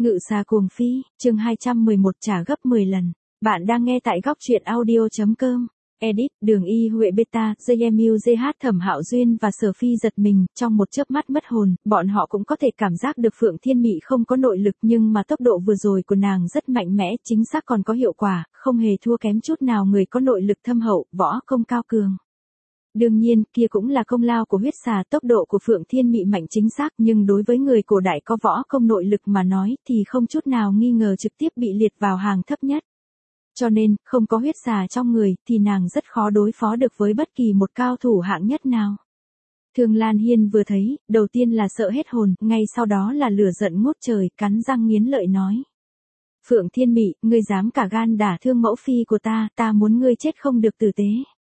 Ngự xà cuồng phi, chương 211 trả gấp 10 lần. Bạn đang nghe tại góc truyện audio.com. Edit, Đường Y Huệ Beta, JMU JH Thẩm Hạo Duyên và Sở Phi giật mình, trong một chớp mắt mất hồn, bọn họ cũng có thể cảm giác được Phượng Thiên Mị không có nội lực nhưng mà tốc độ vừa rồi của nàng rất mạnh mẽ, chính xác còn có hiệu quả, không hề thua kém chút nào người có nội lực thâm hậu, võ công cao cường. Đương nhiên, kia cũng là công lao của huyết xà, tốc độ của Phượng Thiên Mị mạnh chính xác, nhưng đối với người cổ đại có võ công nội lực mà nói thì không chút nào nghi ngờ trực tiếp bị liệt vào hàng thấp nhất. Cho nên, không có huyết xà trong người thì nàng rất khó đối phó được với bất kỳ một cao thủ hạng nhất nào. Thương Lan Hiên vừa thấy, đầu tiên là sợ hết hồn, ngay sau đó là lửa giận ngút trời, cắn răng nghiến lợi nói. Phượng Thiên Mị, ngươi dám cả gan đả thương mẫu phi của ta muốn ngươi chết không được tử tế.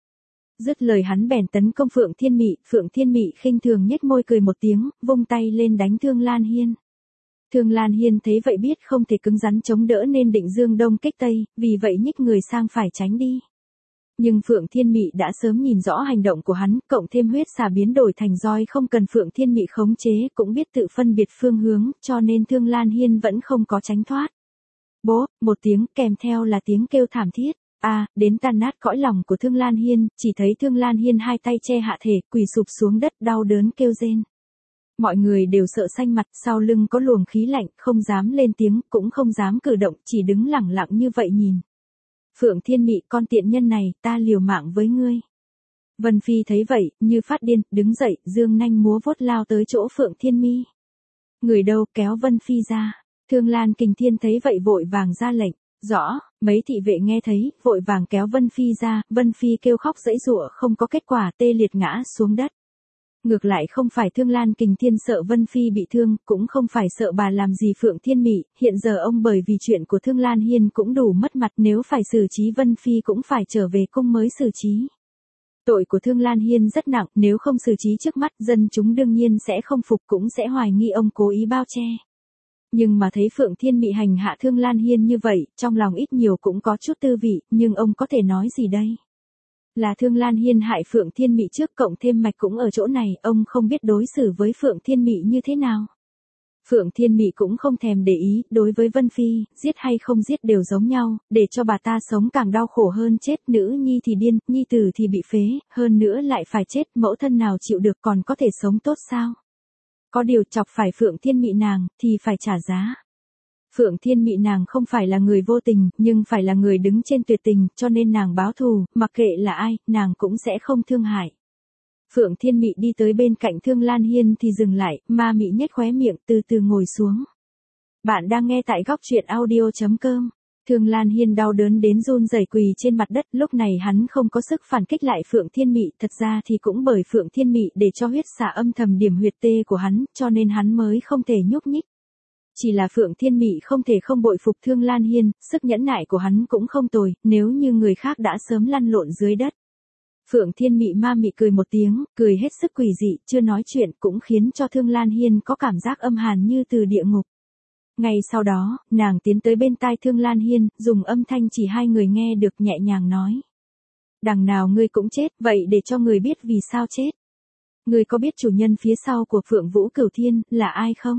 Dứt lời hắn bèn tấn công Phượng Thiên Mị khinh thường nhếch môi cười một tiếng, vung tay lên đánh Thương Lan Hiên. Thương Lan Hiên thấy vậy biết không thể cứng rắn chống đỡ nên định dương đông kích tây, vì vậy nhích người sang phải tránh đi. Nhưng Phượng Thiên Mị đã sớm nhìn rõ hành động của hắn, cộng thêm huyết xà biến đổi thành roi không cần Phượng Thiên Mị khống chế, cũng biết tự phân biệt phương hướng, cho nên Thương Lan Hiên vẫn không có tránh thoát. Bố, một tiếng kèm theo là tiếng kêu thảm thiết. Đến tan nát cõi lòng của Thương Lan Hiên, chỉ thấy Thương Lan Hiên hai tay che hạ thể, quỳ sụp xuống đất đau đớn kêu rên. Mọi người đều sợ xanh mặt, sau lưng có luồng khí lạnh, không dám lên tiếng, cũng không dám cử động, chỉ đứng lẳng lặng như vậy nhìn. Phượng Thiên Mị, con tiện nhân này, ta liều mạng với ngươi. Vân Phi thấy vậy, như phát điên, đứng dậy, dương nanh múa vuốt lao tới chỗ Phượng Thiên Mị. Người đâu kéo Vân Phi ra. Thương Lan Kình Thiên thấy vậy vội vàng ra lệnh. Rõ, mấy thị vệ nghe thấy, vội vàng kéo Vân Phi ra, Vân Phi kêu khóc giãy giụa không có kết quả, tê liệt ngã xuống đất. Ngược lại không phải Thương Lan Kình Thiên sợ Vân Phi bị thương, cũng không phải sợ bà làm gì Phượng Thiên Mị, hiện giờ ông bởi vì chuyện của Thương Lan Hiên cũng đủ mất mặt, nếu phải xử trí Vân Phi cũng phải trở về cung mới xử trí. Tội của Thương Lan Hiên rất nặng, nếu không xử trí trước mắt, dân chúng đương nhiên sẽ không phục, cũng sẽ hoài nghi ông cố ý bao che. Nhưng mà thấy Phượng Thiên Mị hành hạ Thương Lan Hiên như vậy, trong lòng ít nhiều cũng có chút tư vị, nhưng ông có thể nói gì đây? Là Thương Lan Hiên hại Phượng Thiên Mị trước, cộng thêm mạch cũng ở chỗ này, ông không biết đối xử với Phượng Thiên Mị như thế nào. Phượng Thiên Mị cũng không thèm để ý, đối với Vân Phi, giết hay không giết đều giống nhau, để cho bà ta sống càng đau khổ hơn chết, nữ nhi thì điên, nhi tử thì bị phế, hơn nữa lại phải chết, mẫu thân nào chịu được còn có thể sống tốt sao? Có điều chọc phải Phượng Thiên Mị nàng, thì phải trả giá. Phượng Thiên Mị nàng không phải là người vô tình, nhưng phải là người đứng trên tuyệt tình, cho nên nàng báo thù, mặc kệ là ai, nàng cũng sẽ không thương hại. Phượng Thiên Mị đi tới bên cạnh Thương Lan Hiên thì dừng lại, ma mị nhếch khóe miệng, từ từ ngồi xuống. Bạn đang nghe tại góc truyện audio.com. Thương Lan Hiên đau đớn đến run rẩy quỳ trên mặt đất, lúc này hắn không có sức phản kích lại Phượng Thiên Mị, thật ra thì cũng bởi Phượng Thiên Mị để cho huyết xà âm thầm điểm huyệt tê của hắn, cho nên hắn mới không thể nhúc nhích. Chỉ là Phượng Thiên Mị không thể không bội phục Thương Lan Hiên, sức nhẫn nại của hắn cũng không tồi, nếu như người khác đã sớm lăn lộn dưới đất. Phượng Thiên Mị ma mị cười một tiếng, cười hết sức quỷ dị, chưa nói chuyện cũng khiến cho Thương Lan Hiên có cảm giác âm hàn như từ địa ngục. Ngay sau đó, nàng tiến tới bên tai Thương Lan Hiên, dùng âm thanh chỉ hai người nghe được nhẹ nhàng nói. Đằng nào ngươi cũng chết, vậy để cho người biết vì sao chết. Ngươi có biết chủ nhân phía sau của Phượng Vũ Cửu Thiên là ai không?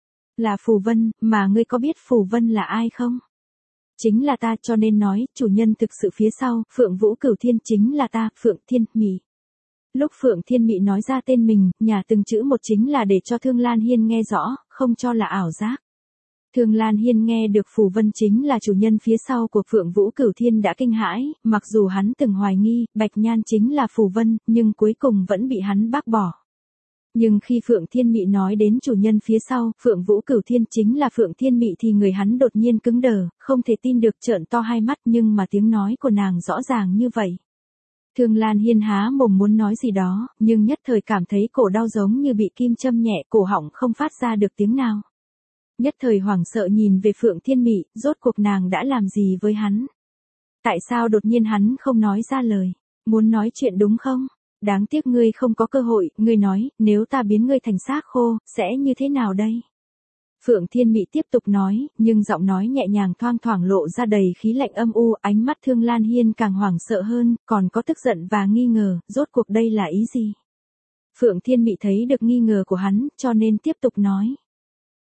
Là Phù Vân, mà ngươi có biết Phù Vân là ai không? Chính là ta, cho nên nói, chủ nhân thực sự phía sau, Phượng Vũ Cửu Thiên chính là ta, Phượng Thiên Mị. Lúc Phượng Thiên Mị nói ra tên mình, nhà từng chữ một chính là để cho Thương Lan Hiên nghe rõ, không cho là ảo giác. Thương Lan Hiên nghe được Phù Vân chính là chủ nhân phía sau của Phượng Vũ Cửu Thiên đã kinh hãi, mặc dù hắn từng hoài nghi, Bạch Nhan chính là Phù Vân, nhưng cuối cùng vẫn bị hắn bác bỏ. Nhưng khi Phượng Thiên Mị nói đến chủ nhân phía sau, Phượng Vũ Cửu Thiên chính là Phượng Thiên Mị thì người hắn đột nhiên cứng đờ, không thể tin được trợn to hai mắt, nhưng mà tiếng nói của nàng rõ ràng như vậy. Thương Lan Hiên há mồm muốn nói gì đó, nhưng nhất thời cảm thấy cổ đau giống như bị kim châm nhẹ, cổ họng không phát ra được tiếng nào. Nhất thời hoảng sợ nhìn về Phượng Thiên Mị, rốt cuộc nàng đã làm gì với hắn? Tại sao đột nhiên hắn không nói ra lời? Muốn nói chuyện đúng không? Đáng tiếc ngươi không có cơ hội, ngươi nói, nếu ta biến ngươi thành xác khô, sẽ như thế nào đây? Phượng Thiên Mị tiếp tục nói, nhưng giọng nói nhẹ nhàng thoang thoảng lộ ra đầy khí lạnh âm u, ánh mắt Thương Lan Hiên càng hoảng sợ hơn, còn có tức giận và nghi ngờ, rốt cuộc đây là ý gì? Phượng Thiên Mị thấy được nghi ngờ của hắn, cho nên tiếp tục nói.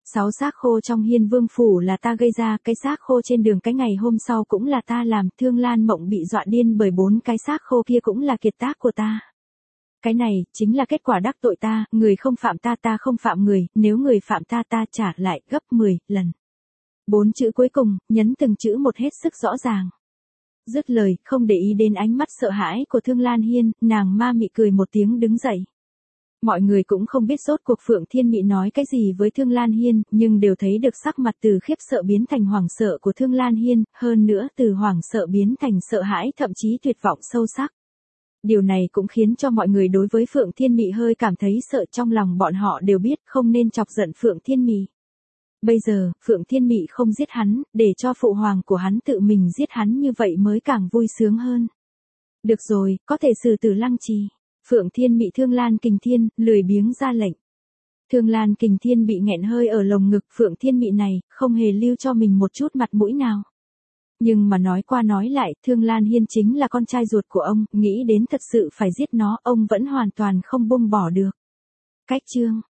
6 xác khô trong Hiên Vương phủ là ta gây ra, cái xác khô trên đường cái ngày hôm sau cũng là ta làm, Thương Lan Mộng bị dọa điên bởi 4 cái xác khô kia cũng là kiệt tác của ta. Cái này, chính là kết quả đắc tội ta, người không phạm ta ta không phạm người, nếu người phạm ta ta trả lại gấp 10 lần. 4 chữ cuối cùng, nhấn từng chữ một hết sức rõ ràng. Dứt lời, không để ý đến ánh mắt sợ hãi của Thương Lan Hiên, nàng ma mị cười một tiếng đứng dậy. Mọi người cũng không biết rốt cuộc Phượng Thiên Mị nói cái gì với Thương Lan Hiên, nhưng đều thấy được sắc mặt từ khiếp sợ biến thành hoảng sợ của Thương Lan Hiên, hơn nữa từ hoảng sợ biến thành sợ hãi thậm chí tuyệt vọng sâu sắc. Điều này cũng khiến cho mọi người đối với Phượng Thiên Mị hơi cảm thấy sợ, trong lòng bọn họ đều biết không nên chọc giận Phượng Thiên Mị. Bây giờ, Phượng Thiên Mị không giết hắn, để cho phụ hoàng của hắn tự mình giết hắn như vậy mới càng vui sướng hơn. Được rồi, có thể xử tử Lăng Trì. Phượng Thiên Mị Thương Lan Kình Thiên, lười biếng ra lệnh. Thương Lan Kình Thiên bị nghẹn hơi ở lồng ngực, Phượng Thiên Mị này, không hề lưu cho mình một chút mặt mũi nào. Nhưng mà nói qua nói lại, Thương Lan Hiên chính là con trai ruột của ông, nghĩ đến thật sự phải giết nó, ông vẫn hoàn toàn không buông bỏ được. Cách chương